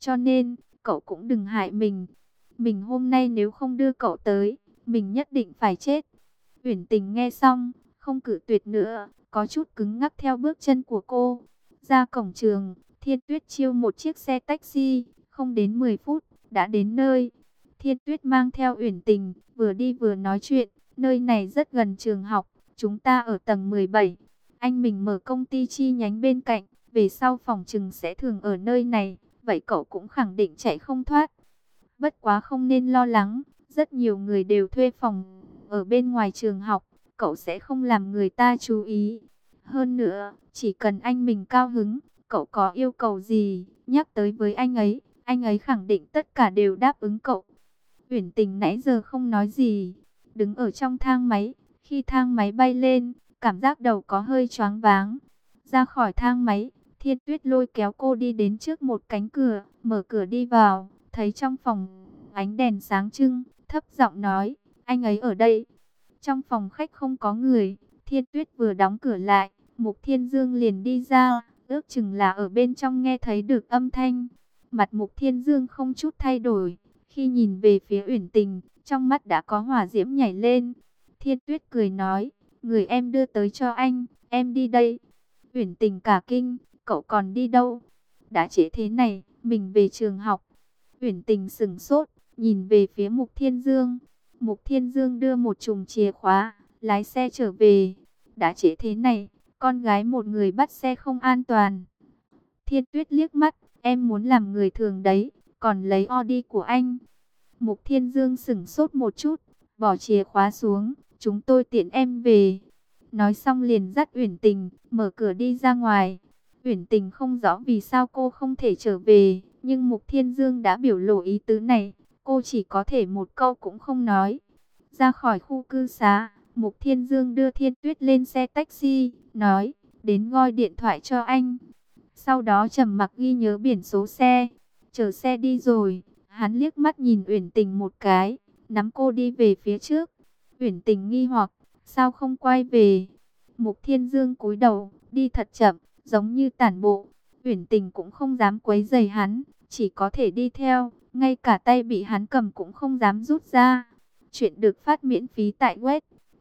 cho nên, cậu cũng đừng hại mình. Mình hôm nay nếu không đưa cậu tới, mình nhất định phải chết. Uyển Tình nghe xong, không cự tuyệt nữa, có chút cứng ngắc theo bước chân của cô. Ra cổng trường, Thiên Tuyết chiêu một chiếc xe taxi, không đến 10 phút, đã đến nơi. Thiên Tuyết mang theo Uyển Tình, vừa đi vừa nói chuyện, nơi này rất gần trường học, chúng ta ở tầng 17. Anh mình mở công ty chi nhánh bên cạnh, về sau phòng trừng sẽ thường ở nơi này, vậy cậu cũng khẳng định chạy không thoát. Bất quá không nên lo lắng, rất nhiều người đều thuê phòng ở bên ngoài trường học, cậu sẽ không làm người ta chú ý. Hơn nữa, chỉ cần anh mình cao hứng, cậu có yêu cầu gì, nhắc tới với anh ấy khẳng định tất cả đều đáp ứng cậu. Uyển Tình nãy giờ không nói gì, đứng ở trong thang máy, khi thang máy bay lên, cảm giác đầu có hơi choáng váng. Ra khỏi thang máy, Thiên Tuyết lôi kéo cô đi đến trước một cánh cửa, mở cửa đi vào, thấy trong phòng ánh đèn sáng trưng, thấp giọng nói, anh ấy ở đây. Trong phòng khách không có người, Thiên Tuyết vừa đóng cửa lại, Mục Thiên Dương liền đi ra, ước chừng là ở bên trong nghe thấy được âm thanh. Mặt Mục Thiên Dương không chút thay đổi, khi nhìn về phía Uyển Tình, trong mắt đã có hỏa diễm nhảy lên. Thiên Tuyết cười nói, người em đưa tới cho anh, em đi đây. Uyển Tình cả kinh, cậu còn đi đâu? Đã trễ thế này, mình về trường học. Uyển Tình sững sốt, nhìn về phía Mục Thiên Dương. Mục Thiên Dương đưa một chùm chìa khóa, lái xe trở về. Đã trễ thế này, con gái một người bắt xe không an toàn. Thiên Tuyết liếc mắt, em muốn làm người thường đấy, còn lấy Audi của anh. Mục Thiên Dương sững sốt một chút, bỏ chìa khóa xuống, chúng tôi tiện em về. Nói xong liền dắt Uyển Tình, mở cửa đi ra ngoài. Uyển Tình không rõ vì sao cô không thể trở về, nhưng Mục Thiên Dương đã biểu lộ ý tứ này, cô chỉ có thể một câu cũng không nói. Ra khỏi khu cư xá, Mục Thiên Dương đưa Thiên Tuyết lên xe taxi, nói, đến gọi điện thoại cho anh. Sau đó trầm mặc ghi nhớ biển số xe, chờ xe đi rồi, hắn liếc mắt nhìn Uyển Tình một cái, nắm cô đi về phía trước. Uyển Tình nghi hoặc, sao không quay về? Mục Thiên Dương cúi đầu, đi thật chậm, giống như tản bộ. Uyển Tình cũng không dám quấy rầy hắn, chỉ có thể đi theo, ngay cả tay bị hắn cầm cũng không dám rút ra. Chuyện được phát miễn phí tại web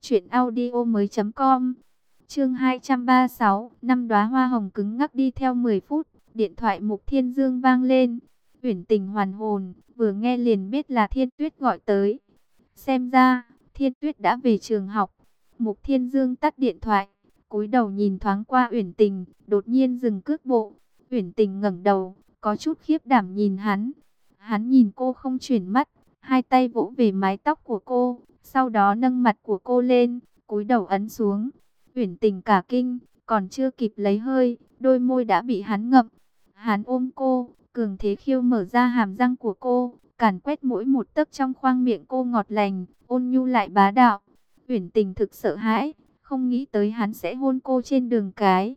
truyệnaudiomoi.com. Chương 236, năm đóa hoa hồng cứng ngắc đi theo 10 phút, điện thoại Mục Thiên Dương vang lên. Uyển Tình hoàn hồn, vừa nghe liền biết là Thiên Tuyết gọi tới. Xem ra, Thiên Tuyết đã về trường học. Mục Thiên Dương tắt điện thoại, cúi đầu nhìn thoáng qua Uyển Tình, đột nhiên dừng cước bộ. Uyển Tình ngẩng đầu, có chút khiếp đảm nhìn hắn. Hắn nhìn cô không chuyển mắt, hai tay vỗ về mái tóc của cô, sau đó nâng mặt của cô lên, cúi đầu ấn xuống. Uyển Tình cả kinh, còn chưa kịp lấy hơi, đôi môi đã bị hắn ngậm. Hắn ôm cô, cường thế khiêu mở ra hàm răng của cô, càn quét mỗi một tấc trong khoang miệng cô ngọt lành, ôn nhu lại bá đạo. Uyển Tình thực sợ hãi, không nghĩ tới hắn sẽ hôn cô trên đường cái.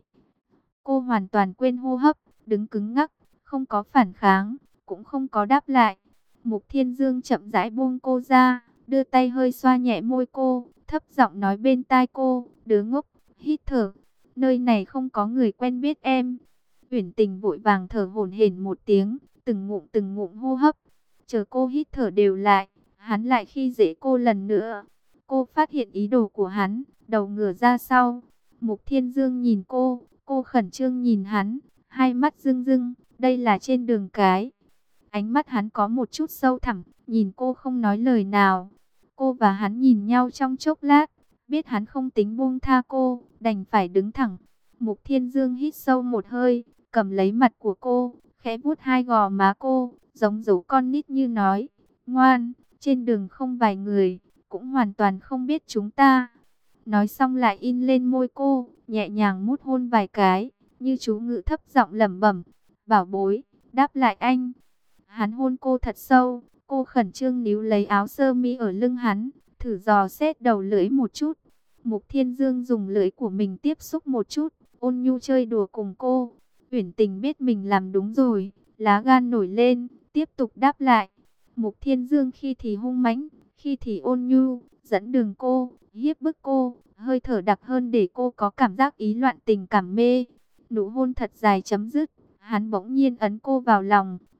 Cô hoàn toàn quên hô hấp, đứng cứng ngắc, không có phản kháng, cũng không có đáp lại. Mục Thiên Dương chậm rãi buông cô ra, đưa tay hơi xoa nhẹ môi cô, thấp giọng nói bên tai cô, đứa ngốc, hít thở, nơi này không có người quen biết em. Uyển Tình vội vàng thở hổn hển một tiếng, từng ngụm hô hấp. Chờ cô hít thở đều lại, hắn lại khi dễ cô lần nữa. Cô phát hiện ý đồ của hắn, đầu ngửa ra sau. Mục Thiên Dương nhìn cô khẩn trương nhìn hắn, hai mắt rưng rưng, đây là trên đường cái. Ánh mắt hắn có một chút sâu thẳm, nhìn cô không nói lời nào. Cô và hắn nhìn nhau trong chốc lát, biết hắn không tính buông tha cô, đành phải đứng thẳng. Mục Thiên Dương hít sâu một hơi, cầm lấy mặt của cô, khẽ vuốt hai gò má cô, giống dấu con nít như nói, ngoan, trên đường không vài người, cũng hoàn toàn không biết chúng ta. Nói xong lại in lên môi cô, nhẹ nhàng mút hôn vài cái, như chú ngự thấp giọng lẩm bẩm, bảo bối, đáp lại anh. Hắn hôn cô thật sâu, cô khẩn trương níu lấy áo sơ mi ở lưng hắn, thử dò xét đầu lưỡi một chút. Mục Thiên Dương dùng lưỡi của mình tiếp xúc một chút, ôn nhu chơi đùa cùng cô. Uyển Tình biết mình làm đúng rồi, lá gan nổi lên, tiếp tục đáp lại. Mục Thiên Dương khi thì hung mãnh, khi thì ôn nhu, dẫn đường cô, hiếp bức cô, hơi thở đặc hơn để cô có cảm giác ý loạn tình cảm mê. Nụ hôn thật dài chấm dứt, hắn bỗng nhiên ấn cô vào lòng,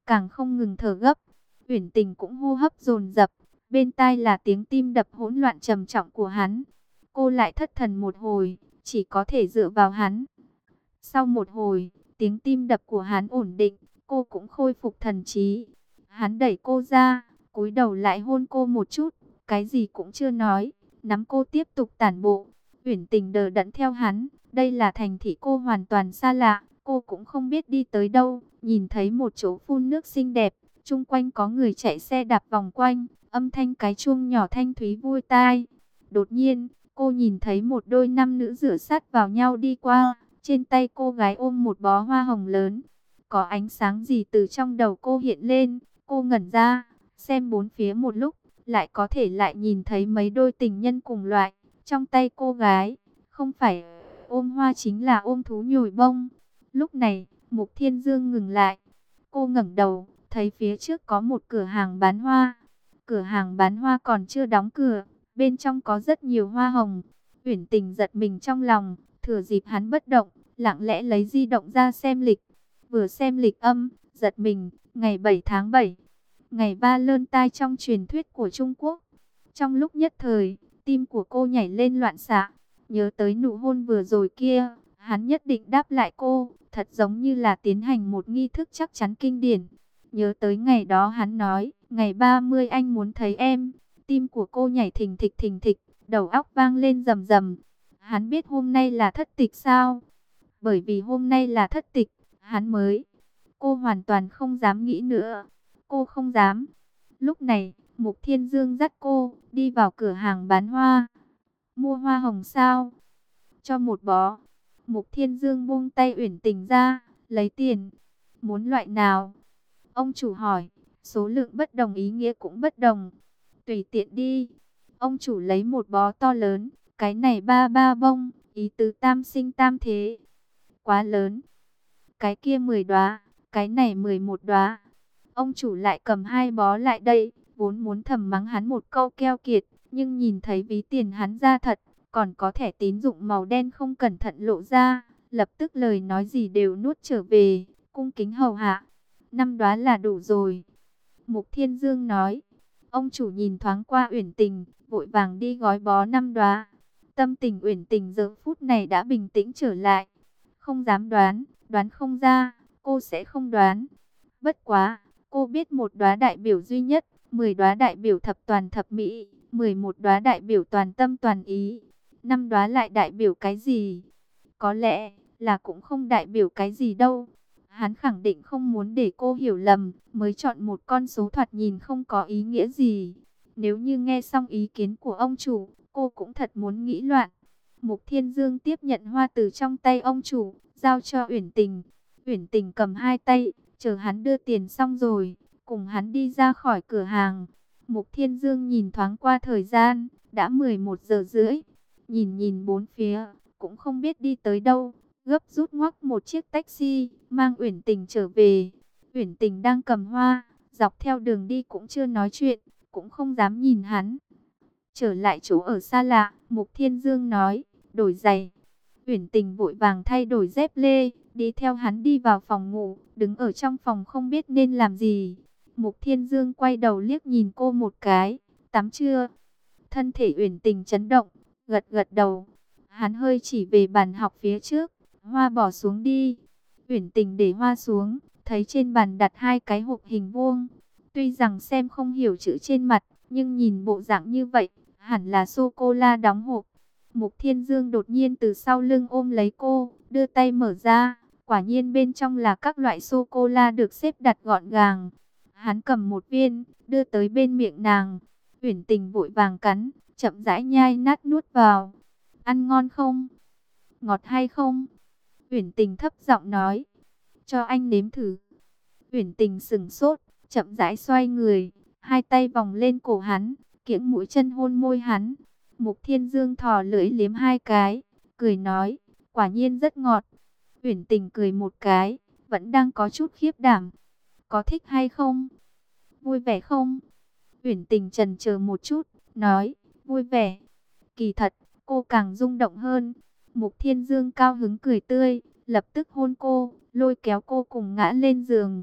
càng không ngừng thở gấp. Uyển Tình cũng hô hấp dồn dập, bên tai là tiếng tim đập hỗn loạn trầm trọng của hắn. Cô lại thất thần một hồi, chỉ có thể dựa vào hắn. Sau một hồi, tiếng tim đập của hắn ổn định, cô cũng khôi phục thần trí. Hắn đẩy cô ra, cúi đầu lại hôn cô một chút, cái gì cũng chưa nói, nắm cô tiếp tục tản bộ. Uyển Tình đờ đẫn theo hắn, đây là thành thị cô hoàn toàn xa lạ, cô cũng không biết đi tới đâu. Nhìn thấy một chỗ phun nước xinh đẹp, chung quanh có người chạy xe đạp vòng quanh, âm thanh cái chuông nhỏ thanh thúy vui tai. Đột nhiên, cô nhìn thấy một đôi nam nữ rửa sát vào nhau đi qua, trên tay cô gái ôm một bó hoa hồng lớn. Có ánh sáng gì từ trong đầu cô hiện lên, cô ngẩn ra, xem bốn phía một lúc, lại có thể lại nhìn thấy mấy đôi tình nhân cùng loại. Trong tay cô gái, không phải ôm hoa chính là ôm thú nhồi bông. Lúc này, Mục Thiên Dương ngừng lại. Cô ngẩng đầu, thấy phía trước có một cửa hàng bán hoa. Cửa hàng bán hoa còn chưa đóng cửa, bên trong có rất nhiều hoa hồng. Uyển Tình giật mình trong lòng, thừa dịp hắn bất động, lặng lẽ lấy di động ra xem lịch. Vừa xem lịch âm, giật mình, ngày 7 tháng 7, ngày ba lơn tai trong truyền thuyết của Trung Quốc. Trong lúc nhất thời, tim của cô nhảy lên loạn xạ, nhớ tới nụ hôn vừa rồi kia, hắn nhất định đáp lại cô, thật giống như là tiến hành một nghi thức chắc chắn kinh điển. Nhớ tới ngày đó hắn nói, ngày 30 anh muốn thấy em, tim của cô nhảy thình thịch, đầu óc vang lên rầm rầm. Hắn biết hôm nay là thất tịch sao? Bởi vì hôm nay là thất tịch, hắn mới. Cô hoàn toàn không dám nghĩ nữa. Cô không dám. Lúc này, Mục Thiên Dương dắt cô đi vào cửa hàng bán hoa. Mua hoa hồng sao? Cho một bó. Mục Thiên Dương buông tay Uyển Tình ra, lấy tiền. Muốn loại nào? Ông chủ hỏi. Số lượng bất đồng ý nghĩa cũng bất đồng. Tùy tiện đi. Ông chủ lấy một bó to lớn. Cái này ba ba bông, ý tứ tam sinh tam thế. Quá lớn. Cái kia 10 đóa, cái này 11 đóa. Ông chủ lại cầm hai bó lại đây, vốn muốn thầm mắng hắn một câu keo kiệt, nhưng nhìn thấy ví tiền hắn ra thật, còn có thẻ tín dụng màu đen không cẩn thận lộ ra, lập tức lời nói gì đều nuốt trở về, cung kính hầu hạ. 5 đóa là đủ rồi. Mục Thiên Dương nói. Ông chủ nhìn thoáng qua Uyển Tình, vội vàng đi gói bó 5 đóa. Tâm tình Uyển Tình giờ phút này đã bình tĩnh trở lại. Không dám đoán, đoán không ra, cô sẽ không đoán. Bất quá, cô biết một đóa đại biểu duy nhất, 10 đóa đại biểu thập toàn thập mỹ, 11 đóa đại biểu toàn tâm toàn ý, 5 đóa lại đại biểu cái gì? Có lẽ là cũng không đại biểu cái gì đâu. Hắn khẳng định không muốn để cô hiểu lầm, mới chọn một con số thoạt nhìn không có ý nghĩa gì. Nếu như nghe xong ý kiến của ông chủ, cô cũng thật muốn nghĩ loạn. Mục Thiên Dương tiếp nhận hoa từ trong tay ông chủ, giao cho Uyển Tình. Uyển Tình cầm hai tay, chờ hắn đưa tiền xong rồi, cùng hắn đi ra khỏi cửa hàng. Mục Thiên Dương nhìn thoáng qua thời gian, đã 11 giờ rưỡi. Nhìn nhìn bốn phía, cũng không biết đi tới đâu, gấp rút ngoắc một chiếc taxi, mang Uyển Tình trở về. Uyển Tình đang cầm hoa, dọc theo đường đi cũng chưa nói chuyện, cũng không dám nhìn hắn. Trở lại chỗ ở xa lạ, Mục Thiên Dương nói, đổi giày. Uyển Tình vội vàng thay đổi dép lê, đi theo hắn đi vào phòng ngủ, đứng ở trong phòng không biết nên làm gì. Mục Thiên Dương quay đầu liếc nhìn cô một cái, tắm chưa? Thân thể Uyển Tình chấn động, gật gật đầu. Hắn hơi chỉ về bàn học phía trước, hoa bỏ xuống đi. Uyển Tình để hoa xuống, thấy trên bàn đặt hai cái hộp hình vuông. Tuy rằng xem không hiểu chữ trên mặt, nhưng nhìn bộ dạng như vậy, hẳn là sô-cô-la đóng hộp. Mục Thiên Dương đột nhiên từ sau lưng ôm lấy cô, đưa tay mở ra. Quả nhiên bên trong là các loại sô-cô-la được xếp đặt gọn gàng. Hắn cầm một viên, đưa tới bên miệng nàng. Uyển Tình vội vàng cắn, chậm rãi nhai nát nuốt vào. Ăn ngon không? Ngọt hay không? Uyển Tình thấp giọng nói. Cho anh nếm thử. Uyển Tình sững sốt, chậm rãi xoay người, hai tay vòng lên cổ hắn, kiễng mũi chân hôn môi hắn. Mục Thiên Dương thò lưỡi liếm hai cái, cười nói, quả nhiên rất ngọt. Uyển Tình cười một cái, vẫn đang có chút khiếp đảm. Có thích hay không? Vui vẻ không? Uyển Tình chần chờ một chút, nói, vui vẻ. Kỳ thật, cô càng rung động hơn. Mục Thiên Dương cao hứng cười tươi, lập tức hôn cô, lôi kéo cô cùng ngã lên giường.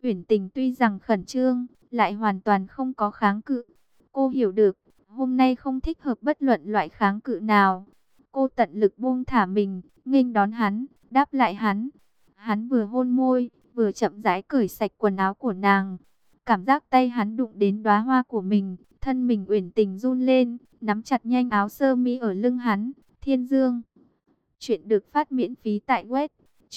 Uyển Tình tuy rằng khẩn trương, lại hoàn toàn không có kháng cự. Cô hiểu được, hôm nay không thích hợp bất luận loại kháng cự nào. Cô tận lực buông thả mình, nghênh đón hắn, đáp lại hắn. Hắn vừa hôn môi, vừa chậm rãi cởi sạch quần áo của nàng. Cảm giác tay hắn đụng đến đóa hoa của mình, thân mình Uyển Tình run lên, nắm chặt nhanh áo sơ mi ở lưng hắn. Thiên Dương. Chuyện được phát miễn phí tại web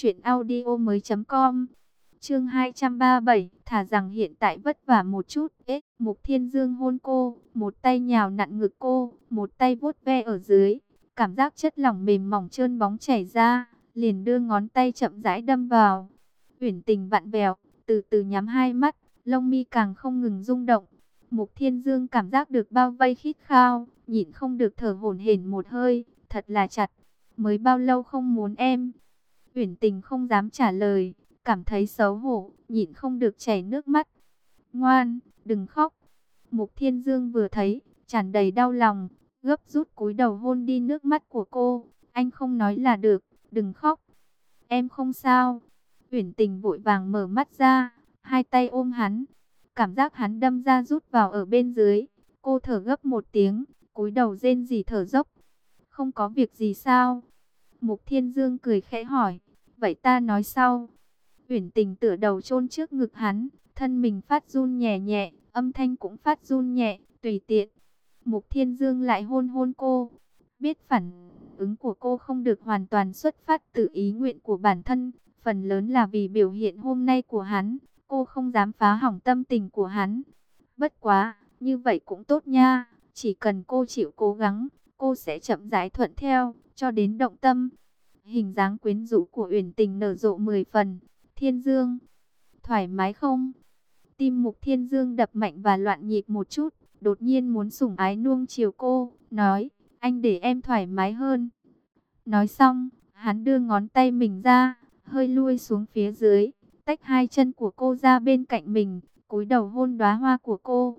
truyệnaudiomoi.com. Chương 237, thà rằng hiện tại vất vả một chút. Mục Thiên Dương hôn cô, một tay nhào nặn ngực cô, một tay vuốt ve ở dưới, cảm giác chất lỏng mềm mỏng trơn bóng chảy ra, liền đưa ngón tay chậm rãi đâm vào. Uyển Tình vặn vẹo, từ từ nhắm hai mắt, lông mi càng không ngừng rung động. Mục Thiên Dương cảm giác được bao vây khít khao, nhịn không được thở hổn hển một hơi, thật là chặt. Mới bao lâu không muốn em? Uyển Tình không dám trả lời, cảm thấy xấu hổ, nhịn không được chảy nước mắt. Ngoan, đừng khóc. Mục Thiên Dương vừa thấy, tràn đầy đau lòng, gấp rút cúi đầu hôn đi nước mắt của cô. Anh không nói là được, đừng khóc. Em không sao. Uyển Tình vội vàng mở mắt ra, hai tay ôm hắn. Cảm giác hắn đâm ra rút vào ở bên dưới. Cô thở gấp một tiếng, cúi đầu rên rỉ thở dốc. Không có việc gì sao? Mục Thiên Dương cười khẽ hỏi. Vậy ta nói sau. Uyển Tình tựa đầu chôn trước ngực hắn, thân mình phát run nhẹ nhẹ, âm thanh cũng phát run nhẹ, tùy tiện. Mục Thiên Dương lại hôn hôn cô. Biết phản ứng của cô không được hoàn toàn xuất phát từ ý nguyện của bản thân, phần lớn là vì biểu hiện hôm nay của hắn. Cô không dám phá hỏng tâm tình của hắn. Bất quá, như vậy cũng tốt nha. Chỉ cần cô chịu cố gắng, cô sẽ chậm rãi thuận theo, cho đến động tâm. Hình dáng quyến rũ của Uyển Tình nở rộ 10 phần. Thiên Dương, thoải mái không? Tim Mục Thiên Dương đập mạnh và loạn nhịp một chút, đột nhiên muốn sủng ái nuông chiều cô, nói, anh để em thoải mái hơn. Nói xong, hắn đưa ngón tay mình ra, hơi lui xuống phía dưới, tách hai chân của cô ra bên cạnh mình, cúi đầu hôn đóa hoa của cô.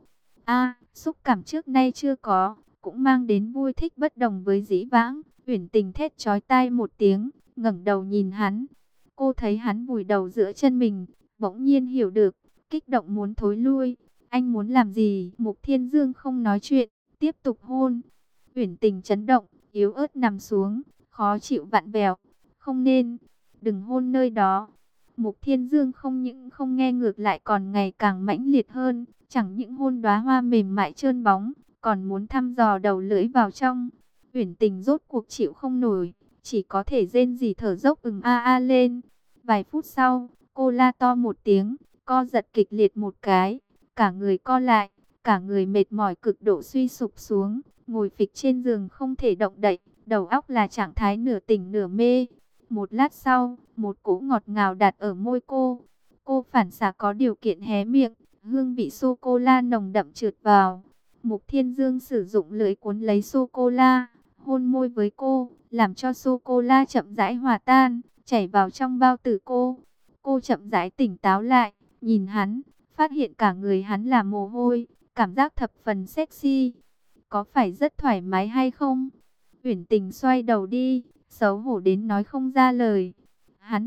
Xúc cảm trước nay chưa có, cũng mang đến vui thích bất đồng với dĩ vãng. Uyển Tình thét chói tai một tiếng, ngẩng đầu nhìn hắn. Cô thấy hắn vùi đầu giữa chân mình, bỗng nhiên hiểu được, kích động muốn thối lui. Anh muốn làm gì? Mục Thiên Dương không nói chuyện, tiếp tục hôn. Uyển Tình chấn động, yếu ớt nằm xuống, khó chịu vặn vẹo. Không nên, đừng hôn nơi đó. Mục Thiên Dương không những không nghe, ngược lại còn ngày càng mãnh liệt hơn, chẳng những hôn đóa hoa mềm mại trơn bóng, còn muốn thăm dò đầu lưỡi vào trong. Uyển Tình rốt cuộc chịu không nổi, chỉ có thể rên rỉ thở dốc lên. Vài phút sau, cô la to một tiếng, co giật kịch liệt một cái, cả người co lại, cả người mệt mỏi cực độ suy sụp xuống, ngồi phịch trên giường không thể động đậy, đầu óc là trạng thái nửa tỉnh nửa mê. Một lát sau, một cỗ ngọt ngào đặt ở môi cô. Cô phản xạ có điều kiện hé miệng, hương vị sô-cô-la nồng đậm trượt vào. Mục Thiên Dương sử dụng lưỡi cuốn lấy sô-cô-la, hôn môi với cô, làm cho sô-cô-la chậm rãi hòa tan, chảy vào trong bao tử cô. Cô chậm rãi tỉnh táo lại, nhìn hắn, phát hiện cả người hắn là mồ hôi, cảm giác thập phần sexy. Có phải rất thoải mái hay không? Uyển Tình xoay đầu đi, xấu hổ đến nói không ra lời. Hắn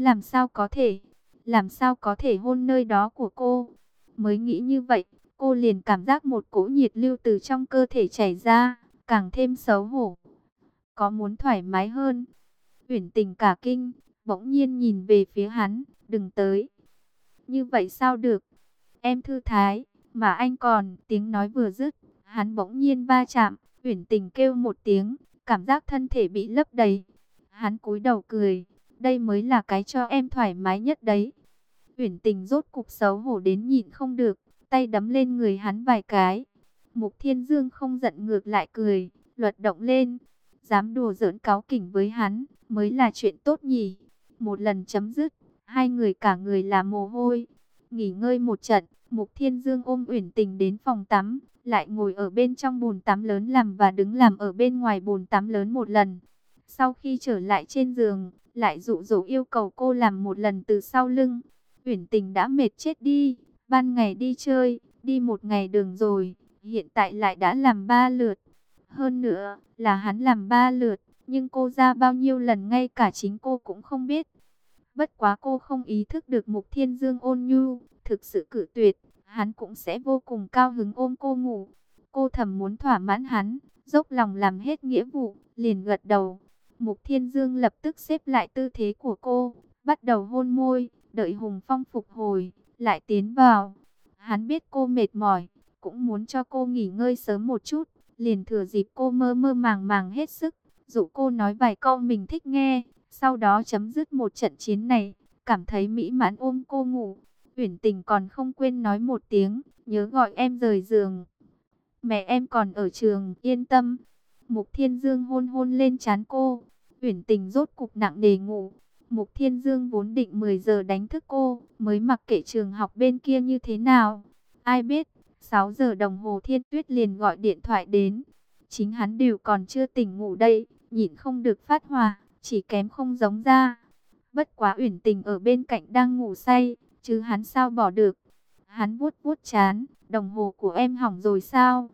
làm sao có thể hôn nơi đó của cô? Mới nghĩ như vậy, cô liền cảm giác một cỗ nhiệt lưu từ trong cơ thể chảy ra, càng thêm xấu hổ. Có muốn thoải mái hơn? Uyển Tình cả kinh, bỗng nhiên nhìn về phía hắn, đừng tới. Như vậy sao được? Em thư thái, mà anh còn, tiếng nói vừa dứt, hắn bỗng nhiên va chạm, Uyển Tình kêu một tiếng, cảm giác thân thể bị lấp đầy. Hắn cúi đầu cười, đây mới là cái cho em thoải mái nhất đấy. Uyển Tình rốt cục xấu hổ đến nhịn không được, tay đấm lên người hắn vài cái. Mục Thiên Dương không giận ngược lại cười, luật động lên, dám đùa giỡn cáu kỉnh với hắn, mới là chuyện tốt nhỉ. Một lần chấm dứt, hai người cả người là mồ hôi. Nghỉ ngơi một trận, Mục Thiên Dương ôm Uyển Tình đến phòng tắm, lại ngồi ở bên trong bồn tắm lớn làm và đứng làm ở bên ngoài bồn tắm lớn một lần. Sau khi trở lại trên giường, lại dụ dỗ yêu cầu cô làm một lần từ sau lưng. Uyển Tình đã mệt chết đi, ban ngày đi chơi, đi một ngày đường rồi, hiện tại lại đã làm 3 lượt. Hơn nữa, là hắn làm 3 lượt, nhưng cô ra bao nhiêu lần ngay cả chính cô cũng không biết. Bất quá cô không ý thức được Mục Thiên Dương ôn nhu, thực sự cự tuyệt, hắn cũng sẽ vô cùng cao hứng ôm cô ngủ. Cô thầm muốn thỏa mãn hắn, dốc lòng làm hết nghĩa vụ, liền gật đầu. Mục Thiên Dương lập tức xếp lại tư thế của cô, bắt đầu hôn môi, đợi Hùng Phong phục hồi, lại tiến vào. Hắn biết cô mệt mỏi, cũng muốn cho cô nghỉ ngơi sớm một chút, liền thừa dịp cô mơ mơ màng màng hết sức, dụ cô nói vài câu mình thích nghe, sau đó chấm dứt một trận chiến này, cảm thấy mỹ mãn ôm cô ngủ. Uyển Tình còn không quên nói một tiếng, nhớ gọi em rời giường. Mẹ em còn ở trường, yên tâm. Mục Thiên Dương hôn hôn lên trán cô. Uyển Tình rốt cục nặng nề ngủ. Mục Thiên Dương vốn định 10 giờ đánh thức cô, mới mặc kệ trường học bên kia như thế nào. Ai biết, 6 giờ đồng hồ Thiên Tuyết liền gọi điện thoại đến. Chính hắn đều còn chưa tỉnh ngủ đây, nhịn không được phát hỏa, chỉ kém không giống ra. Bất quá Uyển Tình ở bên cạnh đang ngủ say, chứ hắn sao bỏ được. Hắn vuốt vuốt trán, đồng hồ của em hỏng rồi sao?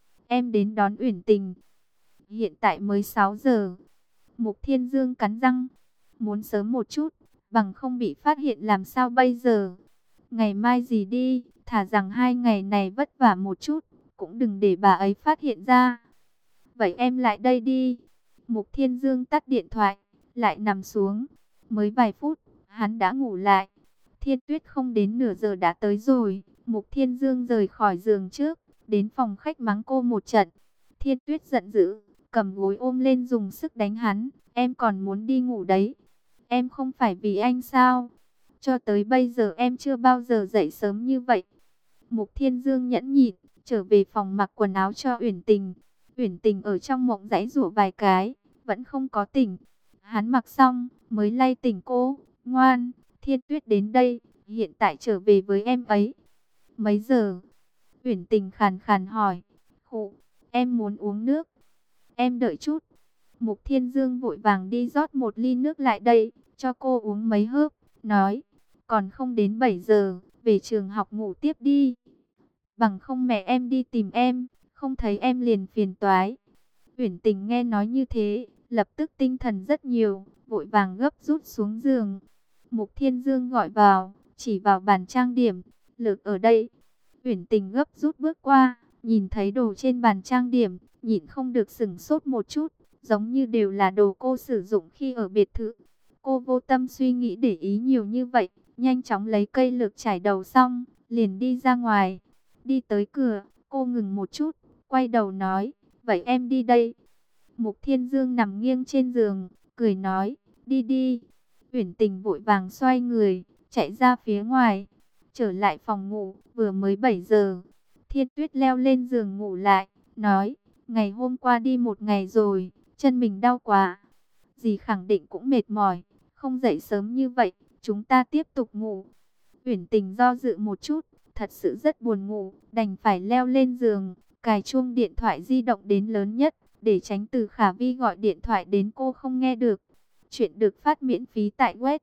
Em đến đón Uyển Tình. Hiện tại mới 6 giờ. Mục Thiên Dương cắn răng, muốn sớm một chút, bằng không bị phát hiện làm sao bây giờ. Ngày mai gì đi, thả rằng 2 ngày này vất vả một chút, cũng đừng để bà ấy phát hiện ra. Vậy em lại đây đi. Mục Thiên Dương tắt điện thoại, lại nằm xuống. Mới vài phút, hắn đã ngủ lại. Thiên Tuyết không đến nửa giờ đã tới rồi. Mục Thiên Dương rời khỏi giường trước, đến phòng khách mắng cô một trận. Thiên Tuyết giận dữ, cầm gối ôm lên dùng sức đánh hắn. Em còn muốn đi ngủ đấy. Em không phải vì anh sao? Cho tới bây giờ em chưa bao giờ dậy sớm như vậy. Mục Thiên Dương nhẫn nhịn, trở về phòng mặc quần áo cho Uyển Tình. Uyển Tình ở trong mộng giãy giụa vài cái, vẫn không có tỉnh. Hắn mặc xong, mới lay tỉnh cô. Ngoan, Thiên Tuyết đến đây, hiện tại trở về với em ấy. Mấy giờ? Uyển Tình khàn khàn hỏi. Khụ, em muốn uống nước. Em đợi chút. Mục Thiên Dương vội vàng đi rót một ly nước lại đây, cho cô uống mấy hớp, nói. Còn không đến 7 giờ, về trường học ngủ tiếp đi. Bằng không mẹ em đi tìm em, không thấy em liền phiền toái. Uyển Tình nghe nói như thế, lập tức tinh thần rất nhiều, vội vàng gấp rút xuống giường. Mục Thiên Dương gọi vào, chỉ vào bàn trang điểm, lược ở đây. Uyển Tình gấp rút bước qua, nhìn thấy đồ trên bàn trang điểm, nhịn không được sửng sốt một chút, giống như đều là đồ cô sử dụng khi ở biệt thự. Cô vô tâm suy nghĩ để ý nhiều như vậy, nhanh chóng lấy cây lược chải đầu xong, liền đi ra ngoài. Đi tới cửa, cô ngừng một chút, quay đầu nói, vậy em đi đây. Mục Thiên Dương nằm nghiêng trên giường, cười nói, đi đi. Uyển Tình vội vàng xoay người, chạy ra phía ngoài, trở lại phòng ngủ, vừa mới 7 giờ. Thiên Tuyết leo lên giường ngủ lại, nói, ngày hôm qua đi một ngày rồi, chân mình đau quá. Dì khẳng định cũng mệt mỏi, không dậy sớm như vậy, chúng ta tiếp tục ngủ. Uyển Tình do dự một chút, thật sự rất buồn ngủ, đành phải leo lên giường, cài chuông điện thoại di động đến lớn nhất, để tránh Từ Khả Vi gọi điện thoại đến cô không nghe được. Chuyện được phát miễn phí tại web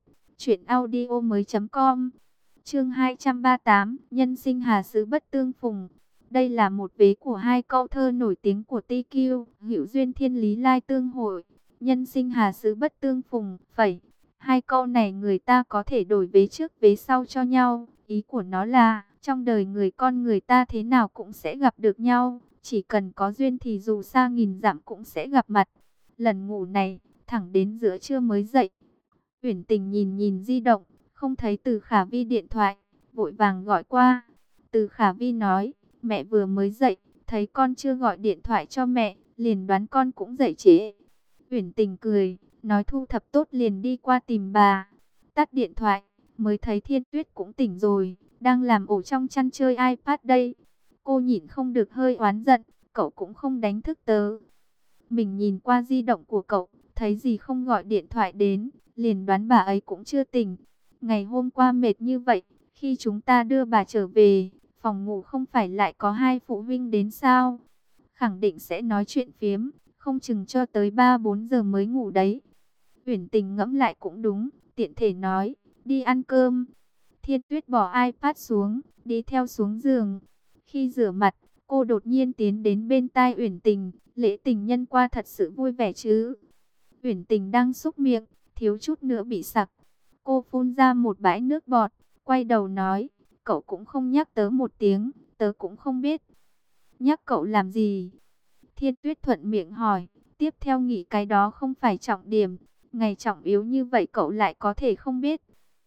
truyệnaudiomoi.com. Chương 238, nhân sinh hà xứ bất tương phùng. Đây là một vế của hai câu thơ nổi tiếng của TQ, hữu duyên thiên lý lai tương hội. Nhân sinh hà xứ bất tương phùng, phẩy. Hai câu này người ta có thể đổi vế trước vế sau cho nhau. Ý của nó là, trong đời người con người ta thế nào cũng sẽ gặp được nhau. Chỉ cần có duyên thì dù xa nghìn dặm cũng sẽ gặp mặt. Lần ngủ này, thẳng đến giữa trưa mới dậy. Uyển Tình nhìn nhìn di động, không thấy Từ Khả Vi điện thoại, vội vàng gọi qua. Từ Khả Vi nói, mẹ vừa mới dậy, thấy con chưa gọi điện thoại cho mẹ, liền đoán con cũng dậy trễ. Uyển Tình cười, nói thu thập tốt liền đi qua tìm bà. Tắt điện thoại, mới thấy Thiên Tuyết cũng tỉnh rồi, đang làm ổ trong chăn chơi iPad đây. Cô nhịn không được hơi oán giận, cậu cũng không đánh thức tớ. Mình nhìn qua di động của cậu, thấy gì không gọi điện thoại đến, liền đoán bà ấy cũng chưa tỉnh. Ngày hôm qua mệt như vậy, khi chúng ta đưa bà trở về, phòng ngủ không phải lại có hai phụ huynh đến sao? Khẳng định sẽ nói chuyện phiếm, không chừng cho tới 3-4 giờ mới ngủ đấy. Uyển Tình ngẫm lại cũng đúng, tiện thể nói, đi ăn cơm. Thiên Tuyết bỏ iPad xuống, đi theo xuống giường. Khi rửa mặt, cô đột nhiên tiến đến bên tai Uyển Tình, lễ tình nhân qua thật sự vui vẻ chứ. Uyển Tình đang xúc miệng, thiếu chút nữa bị sặc. Cô phun ra một bãi nước bọt, quay đầu nói, cậu cũng không nhắc tớ một tiếng, tớ cũng không biết. Nhắc cậu làm gì? Thiên Tuyết thuận miệng hỏi, tiếp theo nghĩ cái đó không phải trọng điểm, ngày trọng yếu như vậy cậu lại có thể không biết.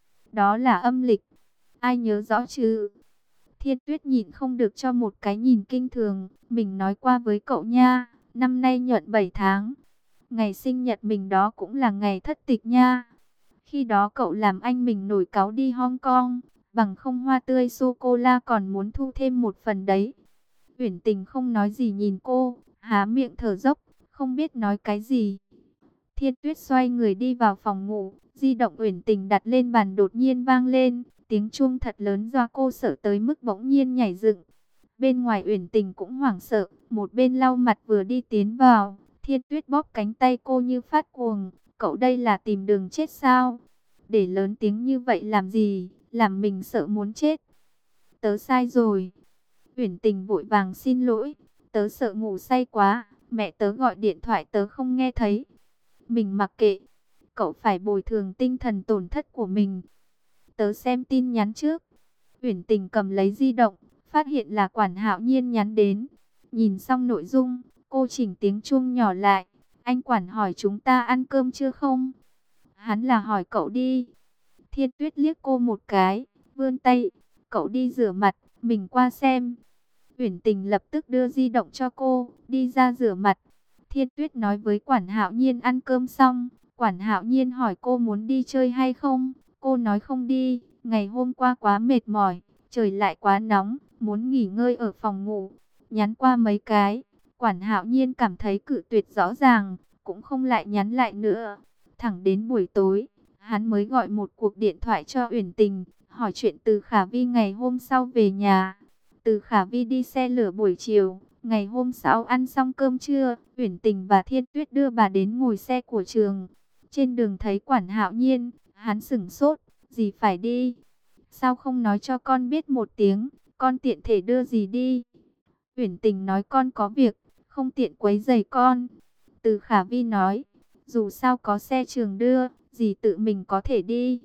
Đó là âm lịch, ai nhớ rõ chứ? Thiên Tuyết nhịn không được cho một cái nhìn kinh thường, mình nói qua với cậu nha, năm nay nhuận 7 tháng. Ngày sinh nhật mình đó cũng là ngày thất tịch nha. Khi đó cậu làm anh mình nổi cáu đi Hong Kong, bằng không hoa tươi sô-cô-la còn muốn thu thêm một phần đấy. Uyển Tình không nói gì nhìn cô, há miệng thở dốc, không biết nói cái gì. Thiên Tuyết xoay người đi vào phòng ngủ, di động Uyển Tình đặt lên bàn đột nhiên vang lên, tiếng chuông thật lớn do cô sợ tới mức bỗng nhiên nhảy dựng. Bên ngoài Uyển Tình cũng hoảng sợ, một bên lau mặt vừa đi tiến vào, Thiên Tuyết bóp cánh tay cô như phát cuồng, cậu đây là tìm đường chết sao? Để lớn tiếng như vậy làm gì, làm mình sợ muốn chết. Tớ sai rồi. Uyển Tình vội vàng xin lỗi, tớ sợ ngủ say quá, mẹ tớ gọi điện thoại tớ không nghe thấy. Mình mặc kệ, cậu phải bồi thường tinh thần tổn thất của mình. Tớ xem tin nhắn trước. Uyển Tình cầm lấy di động, phát hiện là Quản Hạo Nhiên nhắn đến. Nhìn xong nội dung, cô chỉnh tiếng chuông nhỏ lại. Anh Quản hỏi chúng ta ăn cơm chưa không? Hắn là hỏi cậu đi. Thiên Tuyết liếc cô một cái, vươn tay. Cậu đi rửa mặt, mình qua xem. Uyển Tình lập tức đưa di động cho cô, đi ra rửa mặt. Thiên Tuyết nói với Quản Hạo Nhiên ăn cơm xong. Quản Hạo Nhiên hỏi cô muốn đi chơi hay không? Cô nói không đi, ngày hôm qua quá mệt mỏi, trời lại quá nóng, muốn nghỉ ngơi ở phòng ngủ. Nhắn qua mấy cái, Quản Hạo Nhiên cảm thấy cự tuyệt rõ ràng, cũng không lại nhắn lại nữa. Thẳng đến buổi tối, hắn mới gọi một cuộc điện thoại cho Uyển Tình, hỏi chuyện Từ Khả Vi ngày hôm sau về nhà. Từ Khả Vi đi xe lửa buổi chiều, ngày hôm sau ăn xong cơm trưa, Uyển Tình và Thiên Tuyết đưa bà đến ngồi xe của trường. Trên đường thấy Quản Hạo Nhiên, hắn sửng sốt, gì phải đi? Sao không nói cho con biết một tiếng, con tiện thể đưa gì đi? Uyển Tình nói con có việc, không tiện quấy rầy con. Từ Khả Vi nói, dù sao có xe trường đưa, dì tự mình có thể đi.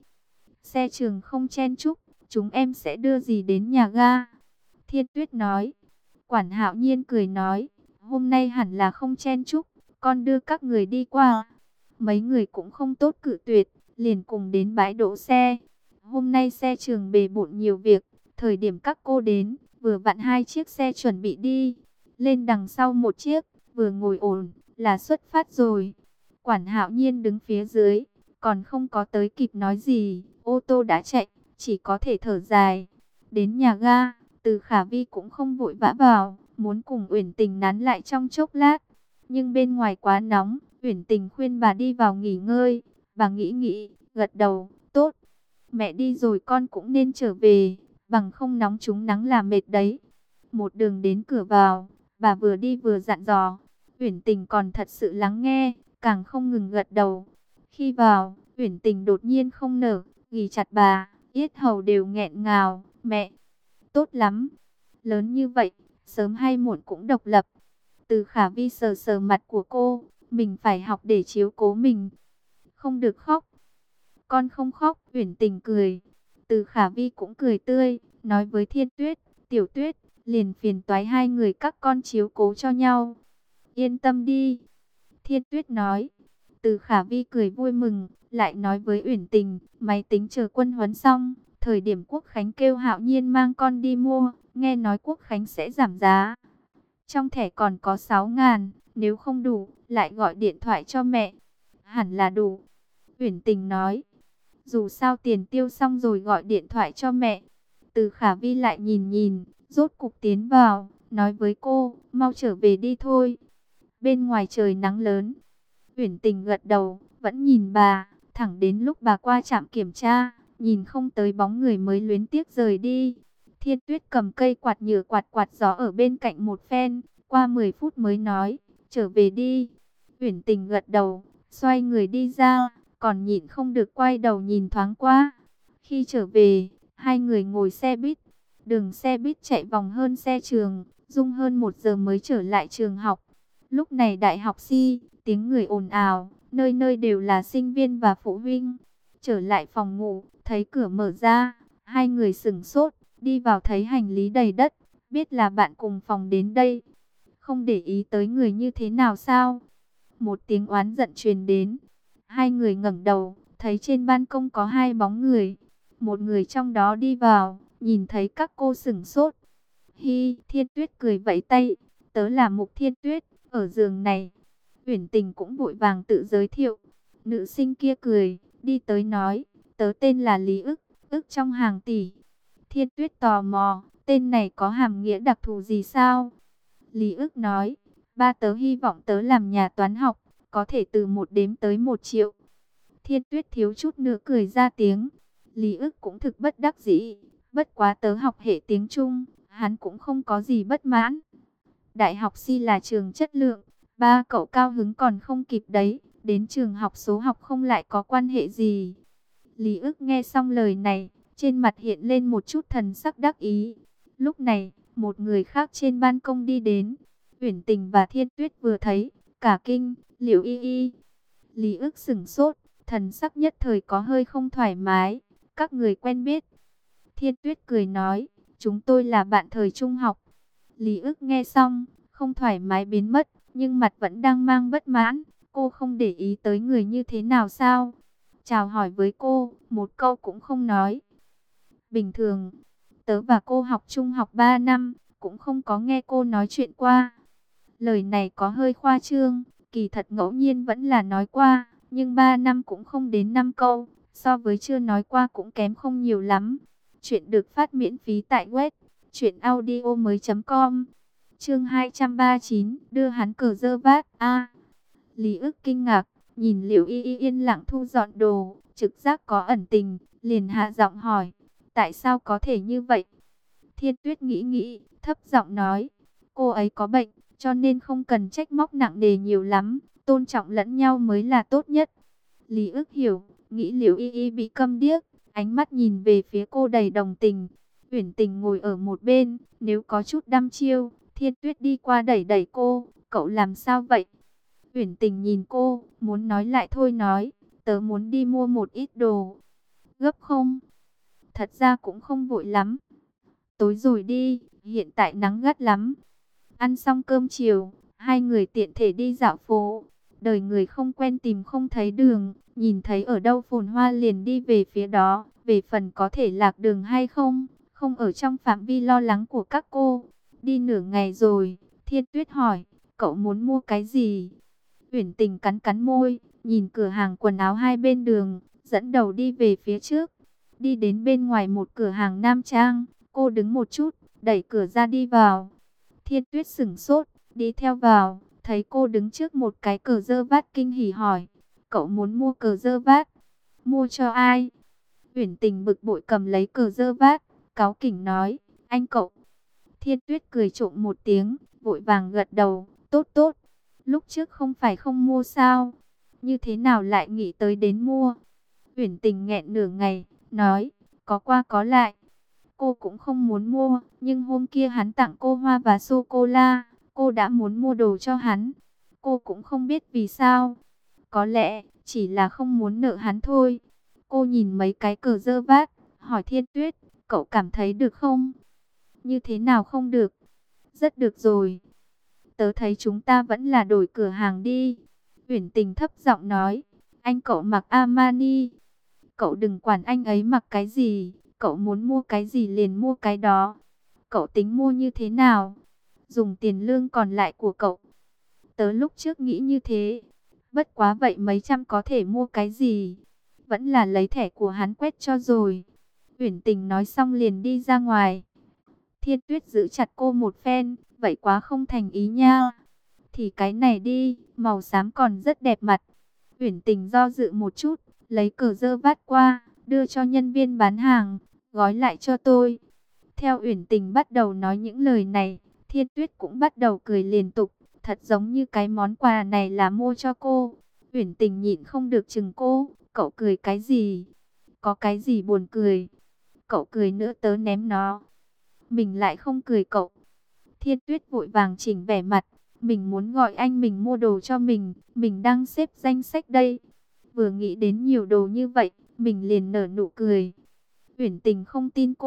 Xe trường không chen chúc, chúng em sẽ đưa dì đến nhà ga. Thiên Tuyết nói. Quản Hạo Nhiên cười nói, hôm nay hẳn là không chen chúc, con đưa các người đi qua. Mấy người cũng không tốt cự tuyệt, liền cùng đến bãi đỗ xe. Hôm nay xe trường bề bộn nhiều việc, thời điểm các cô đến, vừa vặn hai chiếc xe chuẩn bị đi. Lên đằng sau một chiếc, vừa ngồi ổn, là xuất phát rồi. Quản Hạo Nhiên đứng phía dưới, còn không có tới kịp nói gì, ô tô đã chạy, chỉ có thể thở dài. Đến nhà ga, Từ Khả Vi cũng không vội vã vào, muốn cùng Uyển Tình nán lại trong chốc lát. Nhưng bên ngoài quá nóng, Uyển Tình khuyên bà đi vào nghỉ ngơi. Bà nghĩ nghĩ, gật đầu, tốt. Mẹ đi rồi con cũng nên trở về, bằng không nóng trúng nắng là mệt đấy. Một đường đến cửa vào, bà vừa đi vừa dặn dò. Uyển Tình còn thật sự lắng nghe, càng không ngừng gật đầu. Khi vào, Uyển Tình đột nhiên không nở, ghì chặt bà, yết hầu đều nghẹn ngào. Mẹ, tốt lắm, lớn như vậy, sớm hay muộn cũng độc lập. Từ Khả Vi sờ sờ mặt của cô, mình phải học để chiếu cố mình. Không được khóc. Con không khóc, Uyển Tình cười. Từ Khả Vi cũng cười tươi, nói với Thiên Tuyết, Tiểu Tuyết, liền phiền toái hai người các con chiếu cố cho nhau. Yên tâm đi. Thiên Tuyết nói. Từ Khả Vi cười vui mừng, lại nói với Uyển Tình, máy tính chờ quân huấn xong, thời điểm Quốc Khánh kêu Hạo Nhiên mang con đi mua, nghe nói Quốc Khánh sẽ giảm giá. Trong thẻ còn có 6.000, nếu không đủ, lại gọi điện thoại cho mẹ. Hẳn là đủ. Uyển Tình nói, dù sao tiền tiêu xong rồi gọi điện thoại cho mẹ. Từ Khả Vi lại nhìn nhìn, rốt cục tiến vào, nói với cô, mau trở về đi thôi. Bên ngoài trời nắng lớn. Uyển Tình gật đầu, vẫn nhìn bà, thẳng đến lúc bà qua trạm kiểm tra, nhìn không tới bóng người mới luyến tiếc rời đi. Thiên Tuyết cầm cây quạt nhựa quạt quạt gió ở bên cạnh một phen, qua 10 phút mới nói, trở về đi. Uyển Tình gật đầu, xoay người đi ra, còn nhịn không được quay đầu nhìn thoáng qua. Khi trở về, hai người ngồi xe buýt, đường xe buýt chạy vòng hơn xe trường, dung hơn 1 giờ mới trở lại trường học. Lúc này đại học Si, tiếng người ồn ào, nơi nơi đều là sinh viên và phụ huynh. Trở lại phòng ngủ, thấy cửa mở ra, hai người sửng sốt, đi vào thấy hành lý đầy đất, biết là bạn cùng phòng đến đây, không để ý tới người như thế nào sao? Một tiếng oán giận truyền đến. Hai người ngẩng đầu, thấy trên ban công có hai bóng người. Một người trong đó đi vào, nhìn thấy các cô sửng sốt. Hi, Thiên Tuyết cười vẫy tay, tớ là Mục Thiên Tuyết, ở giường này. Uyển Tình cũng vội vàng tự giới thiệu. Nữ sinh kia cười, đi tới nói, tớ tên là Lý ức, ức trong hàng tỷ. Thiên Tuyết tò mò, tên này có hàm nghĩa đặc thù gì sao? Lý ức nói, ba tớ hy vọng tớ làm nhà toán học, có thể từ một đếm tới 1 triệu. Thiên Tuyết thiếu chút nữa cười ra tiếng. Lý ức cũng thực bất đắc dĩ, bất quá tớ học hệ tiếng Trung, hắn cũng không có gì bất mãn. Đại học Si là trường chất lượng, ba cậu cao hứng còn không kịp đấy, đến trường học số học không lại có quan hệ gì. Lý ức nghe xong lời này, trên mặt hiện lên một chút thần sắc đắc ý. Lúc này, một người khác trên ban công đi đến. Uyển Tình và Thiên Tuyết vừa thấy, cả kinh, Liễu Y Y. Lý ức sửng sốt, thần sắc nhất thời có hơi không thoải mái. Các người quen biết. Thiên Tuyết cười nói, chúng tôi là bạn thời trung học. Lý ức nghe xong, không thoải mái biến mất, nhưng mặt vẫn đang mang bất mãn. Cô không để ý tới người như thế nào sao? Chào hỏi với cô, một câu cũng không nói. Bình thường, tớ và cô học trung học 3 năm, cũng không có nghe cô nói chuyện qua. Lời này có hơi khoa trương, kỳ thật ngẫu nhiên vẫn là nói qua, nhưng 3 năm cũng không đến 5 câu, so với chưa nói qua cũng kém không nhiều lắm. Chuyện được phát miễn phí tại web truyệnaudiomoi.com. Chương 239, đưa hắn cờ dơ vát a. Lý ức kinh ngạc, nhìn Liễu Y Y yên lặng thu dọn đồ, trực giác có ẩn tình, liền hạ giọng hỏi, tại sao có thể như vậy? Thiên Tuyết nghĩ nghĩ, thấp giọng nói, cô ấy có bệnh, cho nên không cần trách móc nặng nề nhiều lắm, tôn trọng lẫn nhau mới là tốt nhất. Lý ức hiểu, nghĩ Liễu Y Y bị câm điếc, ánh mắt nhìn về phía cô đầy đồng tình. Uyển Tình ngồi ở một bên, nếu có chút đăm chiêu, Thiên Tuyết đi qua đẩy đẩy cô, cậu làm sao vậy? Uyển Tình nhìn cô, muốn nói lại thôi nói, tớ muốn đi mua một ít đồ. Gấp không? Thật ra cũng không vội lắm. Tối rồi đi, hiện tại nắng gắt lắm. Ăn xong cơm chiều, hai người tiện thể đi dạo phố. Đời người không quen tìm không thấy đường, nhìn thấy ở đâu phồn hoa liền đi về phía đó. Về phần có thể lạc đường hay không, không ở trong phạm vi lo lắng của các cô. Đi nửa ngày rồi, Thiên Tuyết hỏi, cậu muốn mua cái gì? Uyển Tình cắn cắn môi, nhìn cửa hàng quần áo hai bên đường, dẫn đầu đi về phía trước. Đi đến bên ngoài một cửa hàng nam trang, cô đứng một chút, đẩy cửa ra đi vào. Thiên Tuyết sửng sốt, đi theo vào, thấy cô đứng trước một cái cờ dơ vát kinh hỉ hỏi, cậu muốn mua cờ dơ vát? Mua cho ai? Uyển Tình bực bội cầm lấy cờ dơ vát, cáu kỉnh nói, anh cậu. Thiên Tuyết cười trộm một tiếng, vội vàng gật đầu, tốt tốt. Lúc trước không phải không mua sao? Như thế nào lại nghĩ tới đến mua? Uyển Tình nghẹn nửa ngày, nói, có qua có lại. Cô cũng không muốn mua, nhưng hôm kia hắn tặng cô hoa và sô-cô-la, cô đã muốn mua đồ cho hắn. Cô cũng không biết vì sao. Có lẽ, chỉ là không muốn nợ hắn thôi. Cô nhìn mấy cái cờ dơ vát, hỏi Thiên Tuyết, cậu cảm thấy được không? Như thế nào không được? Rất được rồi. Tớ thấy chúng ta vẫn là đổi cửa hàng đi. Uyển Tình thấp giọng nói, anh cậu mặc Armani. Cậu đừng quản anh ấy mặc cái gì, cậu muốn mua cái gì liền mua cái đó. Cậu tính mua như thế nào? Dùng tiền lương còn lại của cậu. Tớ lúc trước nghĩ như thế. Bất quá vậy mấy trăm có thể mua cái gì? Vẫn là lấy thẻ của hắn quét cho rồi. Uyển Tình nói xong liền đi ra ngoài. Thiên Tuyết giữ chặt cô một phen, vậy quá không thành ý nha. Thì cái này đi, màu xám còn rất đẹp mặt. Uyển Tình do dự một chút, lấy cờ dơ vát qua, đưa cho nhân viên bán hàng, gói lại cho tôi. Theo Uyển Tình bắt đầu nói những lời này, Thiên Tuyết cũng bắt đầu cười liên tục, thật giống như cái món quà này là mua cho cô. Uyển Tình nhịn không được chừng cô, cậu cười cái gì? Có cái gì buồn cười? Cậu cười nữa tớ ném nó. Mình lại không cười cậu. Thiên Tuyết vội vàng chỉnh vẻ mặt, mình muốn gọi anh mình mua đồ cho mình đang xếp danh sách đây. Vừa nghĩ đến nhiều đồ như vậy, mình liền nở nụ cười. Uyển Tình không tin cô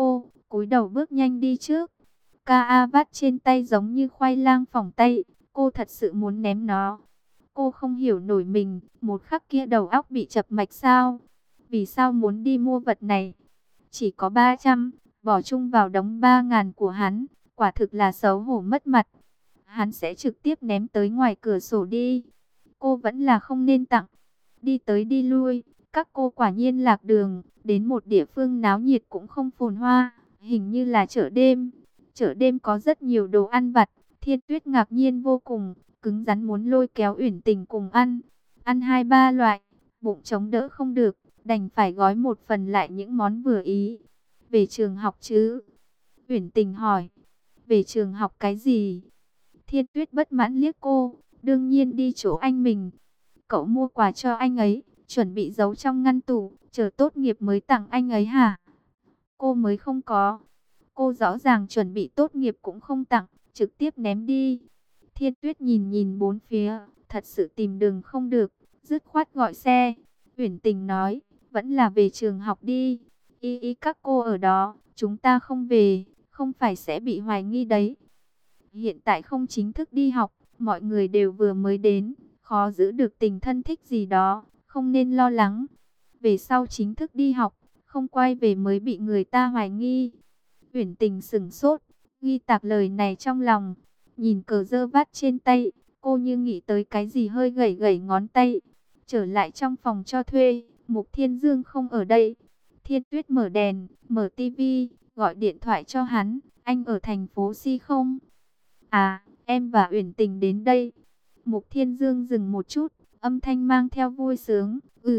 cúi đầu bước nhanh đi trước. Ca vát trên tay giống như khoai lang phỏng tay, cô thật sự muốn ném nó. Cô không hiểu nổi mình, một khắc kia đầu óc bị chập mạch sao? Vì sao muốn đi mua vật này? Chỉ có 300, bỏ chung vào đống 3.000 của hắn, quả thực là xấu hổ mất mặt. Hắn sẽ trực tiếp ném tới ngoài cửa sổ đi. Cô vẫn là không nên tặng. Đi tới đi lui, các cô quả nhiên lạc đường, đến một địa phương náo nhiệt cũng không phồn hoa, hình như là chợ đêm. Chợ đêm có rất nhiều đồ ăn vặt, Thiên Tuyết ngạc nhiên vô cùng, cứng rắn muốn lôi kéo Uyển Tình cùng ăn. Ăn 2-3 loại, bụng chống đỡ không được, đành phải gói một phần lại những món vừa ý. Về trường học chứ? Uyển Tình hỏi. Về trường học cái gì? Thiên Tuyết bất mãn liếc cô, đương nhiên đi chỗ anh mình. Cậu mua quà cho anh ấy, chuẩn bị giấu trong ngăn tủ, chờ tốt nghiệp mới tặng anh ấy hả? Cô mới không có. Cô rõ ràng chuẩn bị tốt nghiệp cũng không tặng, trực tiếp ném đi. Thiên Tuyết nhìn nhìn bốn phía, thật sự tìm đường không được, dứt khoát gọi xe. Uyển Tình nói, vẫn là về trường học đi. Ý các cô ở đó, chúng ta không về, không phải sẽ bị hoài nghi đấy. Hiện tại không chính thức đi học, mọi người đều vừa mới đến, khó giữ được tình thân thích gì đó, không nên lo lắng. Về sau chính thức đi học, không quay về mới bị người ta hoài nghi. Uyển Tình sững sốt, ghi tạc lời này trong lòng. Nhìn cờ dơ vát trên tay, cô như nghĩ tới cái gì hơi gẩy gẩy ngón tay. Trở lại trong phòng cho thuê, Mục Thiên Dương không ở đây. Thiên Tuyết mở đèn, mở tivi, gọi điện thoại cho hắn. Anh ở thành phố Si không? À, em và Uyển Tình đến đây. Mục Thiên Dương dừng một chút, âm thanh mang theo vui sướng.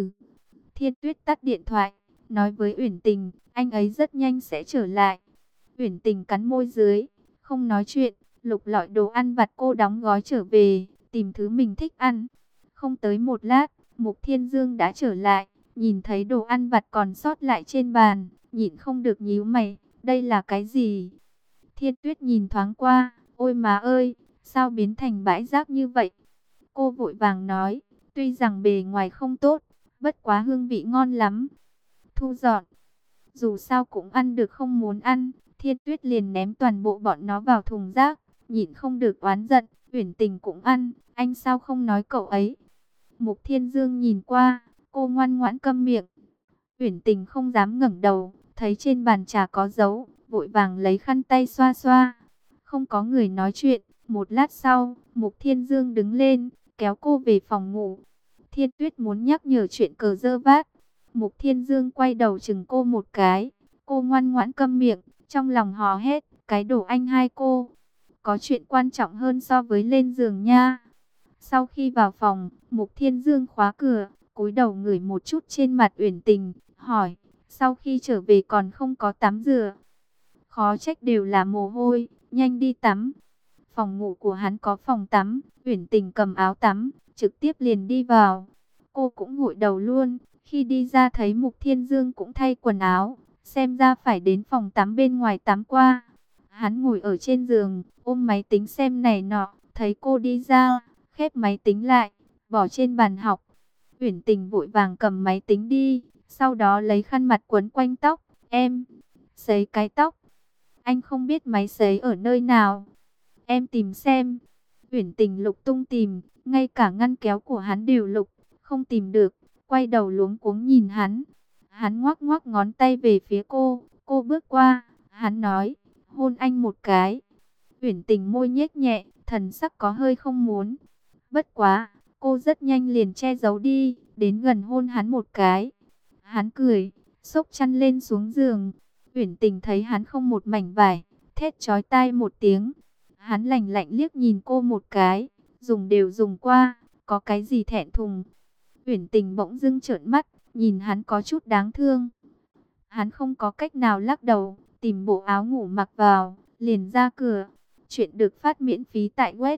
Thiên Tuyết tắt điện thoại, nói với Uyển Tình, anh ấy rất nhanh sẽ trở lại. Uyển Tình cắn môi dưới, không nói chuyện, lục lọi đồ ăn vặt cô đóng gói trở về, tìm thứ mình thích ăn. Không tới một lát, Mục Thiên Dương đã trở lại, nhìn thấy đồ ăn vặt còn sót lại trên bàn, nhịn không được nhíu mày, đây là cái gì? Thiên Tuyết nhìn thoáng qua, ôi má ơi, sao biến thành bãi rác như vậy? Cô vội vàng nói, tuy rằng bề ngoài không tốt, bất quá hương vị ngon lắm. Thu dọn, dù sao cũng ăn được không muốn ăn, Thiên Tuyết liền ném toàn bộ bọn nó vào thùng rác, nhịn không được oán giận, Uyển Tình cũng ăn, anh sao không nói cậu ấy? Mục Thiên Dương nhìn qua, cô ngoan ngoãn câm miệng. Uyển Tình không dám ngẩng đầu, thấy trên bàn trà có dấu, vội vàng lấy khăn tay xoa xoa. Không có người nói chuyện, một lát sau, Mục Thiên Dương đứng lên, kéo cô về phòng ngủ. Thiên Tuyết muốn nhắc nhở chuyện cờ dơ vát. Mục Thiên Dương quay đầu chừng cô một cái, cô ngoan ngoãn câm miệng, trong lòng hò hét, cái đồ anh hai cô. Có chuyện quan trọng hơn so với lên giường nha. Sau khi vào phòng, Mục Thiên Dương khóa cửa, cúi đầu ngửi một chút trên mặt Uyển Tình, hỏi, sau khi trở về còn không có tắm rửa? Khó trách đều là mồ hôi, nhanh đi tắm. Phòng ngủ của hắn có phòng tắm, Uyển Tình cầm áo tắm, trực tiếp liền đi vào. Cô cũng gội đầu luôn, khi đi ra thấy Mục Thiên Dương cũng thay quần áo, xem ra phải đến phòng tắm bên ngoài tắm qua. Hắn ngồi ở trên giường, ôm máy tính xem này nọ, thấy cô đi ra, khép máy tính lại, bỏ trên bàn học. Uyển Tình vội vàng cầm máy tính đi, sau đó lấy khăn mặt quấn quanh tóc, em, sấy cái tóc. Anh không biết máy sấy ở nơi nào, em tìm xem. Uyển Tình lục tung tìm, ngay cả ngăn kéo của hắn đều lục, không tìm được, quay đầu luống cuống nhìn hắn. Hắn ngoắc ngoắc ngón tay về phía cô bước qua, hắn nói, hôn anh một cái. Uyển Tình môi nhếch nhẹ, thần sắc có hơi không muốn. Bất quá, cô rất nhanh liền che giấu đi, đến gần hôn hắn một cái. Hắn cười, xốc chăn lên xuống giường. Uyển Tình thấy hắn không một mảnh vải, thét chói tai một tiếng. Hắn lạnh lạnh liếc nhìn cô một cái, dùng đều dùng qua, có cái gì thẹn thùng. Uyển Tình bỗng dưng trợn mắt, nhìn hắn có chút đáng thương. Hắn không có cách nào lắc đầu, tìm bộ áo ngủ mặc vào, liền ra cửa. Chuyện được phát miễn phí tại web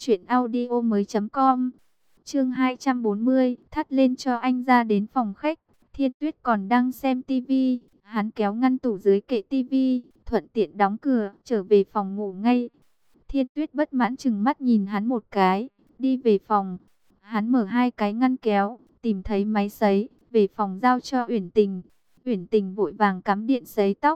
truyệnaudiomoi.com. Chương 240, thắt lên cho anh ra đến phòng khách. Thiên Tuyết còn đang xem tivi, hắn kéo ngăn tủ dưới kệ tivi, thuận tiện đóng cửa, trở về phòng ngủ ngay. Thiên Tuyết bất mãn chừng mắt nhìn hắn một cái, đi về phòng. Hắn mở hai cái ngăn kéo, tìm thấy máy sấy, về phòng giao cho Uyển Tình. Uyển Tình vội vàng cắm điện sấy tóc,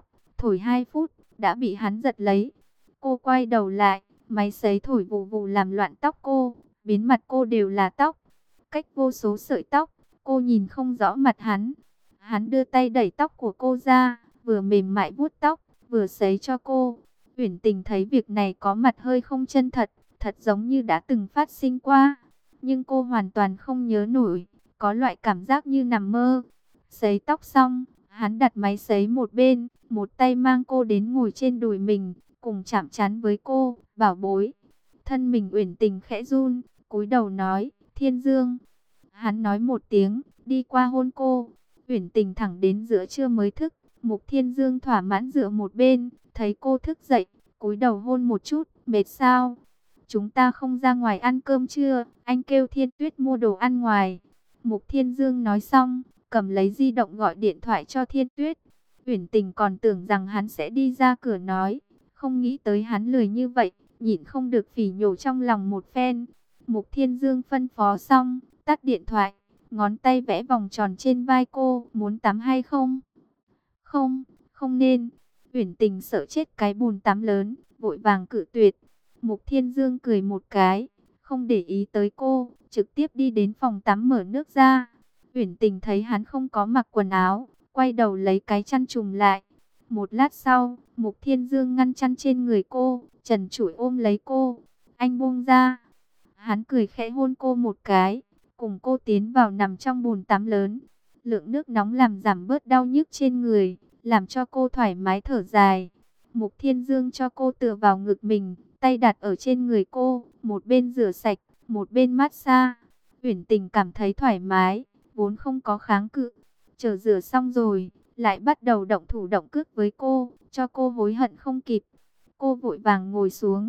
thổi 2 phút, đã bị hắn giật lấy. Cô quay đầu lại, máy sấy thổi vù vù làm loạn tóc cô, biến mặt cô đều là tóc. Cách vô số sợi tóc, cô nhìn không rõ mặt hắn. Hắn đưa tay đẩy tóc của cô ra, vừa mềm mại vuốt tóc, vừa sấy cho cô. Uyển Tình thấy việc này có mặt hơi không chân thật, thật giống như đã từng phát sinh qua. Nhưng cô hoàn toàn không nhớ nổi, có loại cảm giác như nằm mơ. Sấy tóc xong, hắn đặt máy sấy một bên, một tay mang cô đến ngồi trên đùi mình, cùng chạm trán với cô, bảo bối. Thân mình Uyển Tình khẽ run, cúi đầu nói, Thiên Dương. Hắn nói một tiếng, đi qua hôn cô. Uyển Tình thẳng đến giữa trưa mới thức. Mục Thiên Dương thỏa mãn dựa một bên, thấy cô thức dậy, cúi đầu hôn một chút, mệt sao? Chúng ta không ra ngoài ăn cơm trưa, anh kêu Thiên Tuyết mua đồ ăn ngoài. Mục Thiên Dương nói xong, cầm lấy di động gọi điện thoại cho Thiên Tuyết. Uyển Tình còn tưởng rằng hắn sẽ đi ra cửa nói, không nghĩ tới hắn lười như vậy, nhịn không được phỉ nhổ trong lòng một phen. Mục Thiên Dương phân phó xong, tắt điện thoại, ngón tay vẽ vòng tròn trên vai cô, muốn tắm hay không? Không, không nên. Uyển Tình sợ chết cái bồn tắm lớn, vội vàng cự tuyệt. Mục Thiên Dương cười một cái, không để ý tới cô, trực tiếp đi đến phòng tắm mở nước ra. Uyển Tình thấy hắn không có mặc quần áo, quay đầu lấy cái chăn trùm lại. Một lát sau, Mục Thiên Dương ngăn chăn trên người cô, trần trụi ôm lấy cô. Anh buông ra. Hắn cười khẽ hôn cô một cái, cùng cô tiến vào nằm trong bồn tắm lớn. Lượng nước nóng làm giảm bớt đau nhức trên người, làm cho cô thoải mái thở dài. Mục Thiên Dương cho cô tựa vào ngực mình, tay đặt ở trên người cô, một bên rửa sạch, một bên massage. Uyển Tình cảm thấy thoải mái, vốn không có kháng cự. Chờ rửa xong rồi, lại bắt đầu động thủ động cước với cô, cho cô hối hận không kịp. Cô vội vàng ngồi xuống,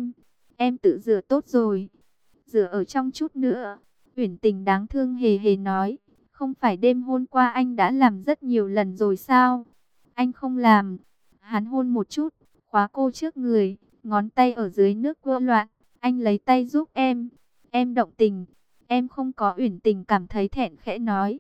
em tự rửa tốt rồi. Rửa ở trong chút nữa. Uyển Tình đáng thương hề hề nói, không phải đêm hôm qua anh đã làm rất nhiều lần rồi sao? Anh không làm. Hắn hôn một chút, khóa cô trước người, ngón tay ở dưới nước quơ loạn. Anh lấy tay giúp em. Em động tình. Em không có. Uyển Tình cảm thấy thẹn khẽ nói.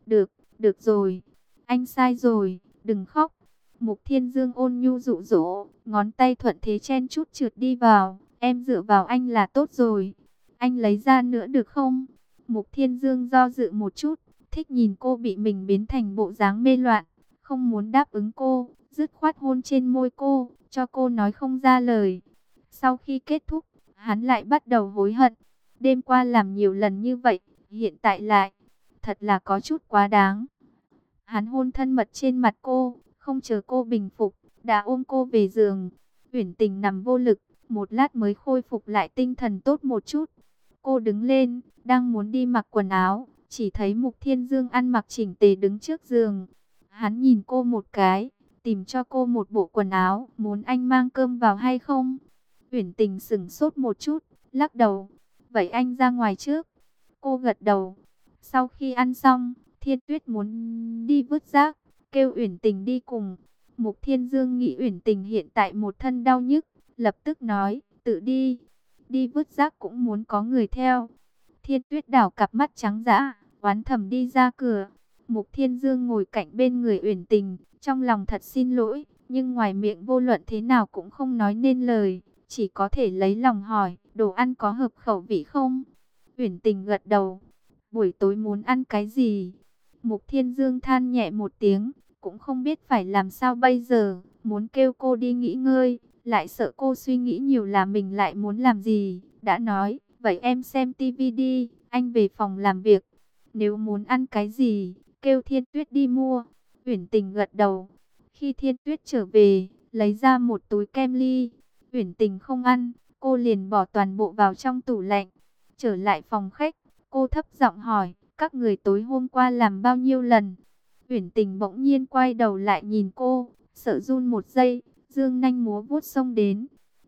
Được rồi. Anh sai rồi, đừng khóc. Mục Thiên Dương ôn nhu dụ dỗ, ngón tay thuận thế chen chút trượt đi vào. Em dựa vào anh là tốt rồi. Anh lấy ra nữa được không? Mục Thiên Dương do dự một chút, thích nhìn cô bị mình biến thành bộ dáng mê loạn, không muốn đáp ứng cô, dứt khoát hôn trên môi cô, cho cô nói không ra lời. Sau khi kết thúc, hắn lại bắt đầu hối hận. Đêm qua làm nhiều lần như vậy, hiện tại lại, thật là có chút quá đáng. Hắn hôn thân mật trên mặt cô, không chờ cô bình phục, đã ôm cô về giường. Uyển Tình nằm vô lực, một lát mới khôi phục lại tinh thần tốt một chút. Cô đứng lên, đang muốn đi mặc quần áo, chỉ thấy Mục Thiên Dương ăn mặc chỉnh tề đứng trước giường. Hắn nhìn cô một cái, tìm cho cô một bộ quần áo, muốn anh mang cơm vào hay không? Uyển Tình sững sốt một chút, lắc đầu. Vậy anh ra ngoài trước. Cô gật đầu. Sau khi ăn xong, Thiên Tuyết muốn đi vứt rác, kêu Uyển Tình đi cùng. Mục Thiên Dương nghĩ Uyển Tình hiện tại một thân đau nhức, lập tức nói, tự đi. Đi vứt rác cũng muốn có người theo. Thiên Tuyết đảo cặp mắt trắng dã, oán thầm đi ra cửa. Mục Thiên Dương ngồi cạnh bên người Uyển Tình, trong lòng thật xin lỗi, nhưng ngoài miệng vô luận thế nào cũng không nói nên lời, chỉ có thể lấy lòng hỏi, đồ ăn có hợp khẩu vị không? Uyển Tình gật đầu. Buổi tối muốn ăn cái gì? Mục Thiên Dương than nhẹ một tiếng, cũng không biết phải làm sao bây giờ, muốn kêu cô đi nghỉ ngơi, lại sợ cô suy nghĩ nhiều là mình lại muốn làm gì. Đã nói, vậy em xem tivi đi, anh về phòng làm việc. Nếu muốn ăn cái gì, kêu Thiên Tuyết đi mua. Uyển Tình gật đầu. Khi Thiên Tuyết trở về, lấy ra một túi kem ly. Uyển Tình không ăn, cô liền bỏ toàn bộ vào trong tủ lạnh. Trở lại phòng khách, cô thấp giọng hỏi, các người tối hôm qua làm bao nhiêu lần? Uyển Tình bỗng nhiên quay đầu lại nhìn cô, sợ run một giây, dương nanh múa vuốt xông đến.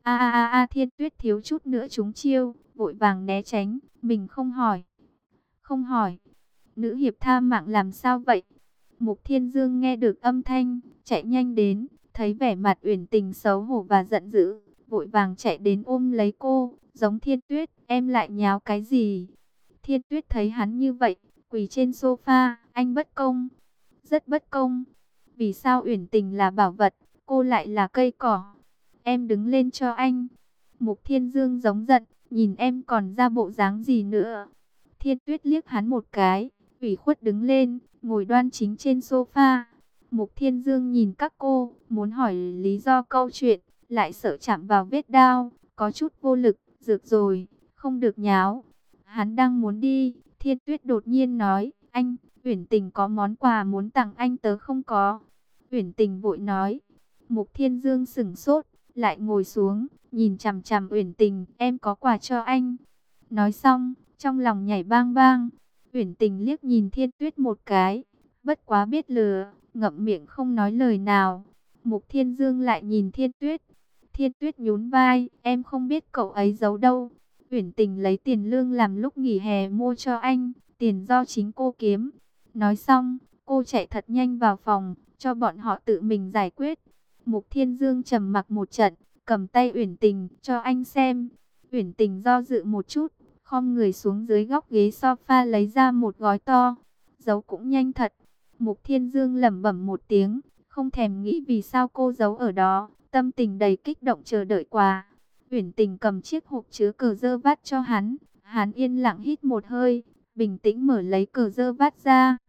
Thiên Tuyết thiếu chút nữa trúng chiêu, vội vàng né tránh, mình không hỏi. Không hỏi. Nữ hiệp tha mạng làm sao vậy? Mục Thiên Dương nghe được âm thanh, chạy nhanh đến, thấy vẻ mặt Uyển Tình xấu hổ và giận dữ, vội vàng chạy đến ôm lấy cô, giống Thiên Tuyết, em lại nháo cái gì? Thiên Tuyết thấy hắn như vậy, quỳ trên sofa, anh bất công, rất bất công. Vì sao Uyển Tình là bảo vật, cô lại là cây cỏ. Em đứng lên cho anh. Mục Thiên Dương giống giận, nhìn em còn ra bộ dáng gì nữa. Thiên Tuyết liếc hắn một cái, ủy khuất đứng lên, ngồi đoan chính trên sofa. Mục Thiên Dương nhìn các cô, muốn hỏi lý do câu chuyện, lại sợ chạm vào vết đao, có chút vô lực, được rồi, không được nháo. Hắn đang muốn đi, Thiên Tuyết đột nhiên nói, anh, Uyển Tình có món quà muốn tặng anh tớ không có. Uyển Tình vội nói. Mục Thiên Dương sững sốt, lại ngồi xuống, nhìn chằm chằm Uyển Tình, em có quà cho anh. Nói xong, trong lòng nhảy bang bang. Uyển Tình liếc nhìn Thiên Tuyết một cái, bất quá biết lừa, ngậm miệng không nói lời nào. Mục Thiên Dương lại nhìn Thiên Tuyết. Thiên Tuyết nhún vai, em không biết cậu ấy giấu đâu. Uyển Tình lấy tiền lương làm lúc nghỉ hè mua cho anh, tiền do chính cô kiếm. Nói xong, cô chạy thật nhanh vào phòng, cho bọn họ tự mình giải quyết. Mục Thiên Dương trầm mặc một trận, cầm tay Uyển Tình, cho anh xem. Uyển Tình do dự một chút, khom người xuống dưới góc ghế sofa lấy ra một gói to. Giấu cũng nhanh thật. Mục Thiên Dương lẩm bẩm một tiếng, không thèm nghĩ vì sao cô giấu ở đó, tâm tình đầy kích động chờ đợi quà. Uyển Tình cầm chiếc hộp chứa cờ dơ vát cho hắn, hắn yên lặng hít một hơi, bình tĩnh mở lấy cờ dơ vát ra.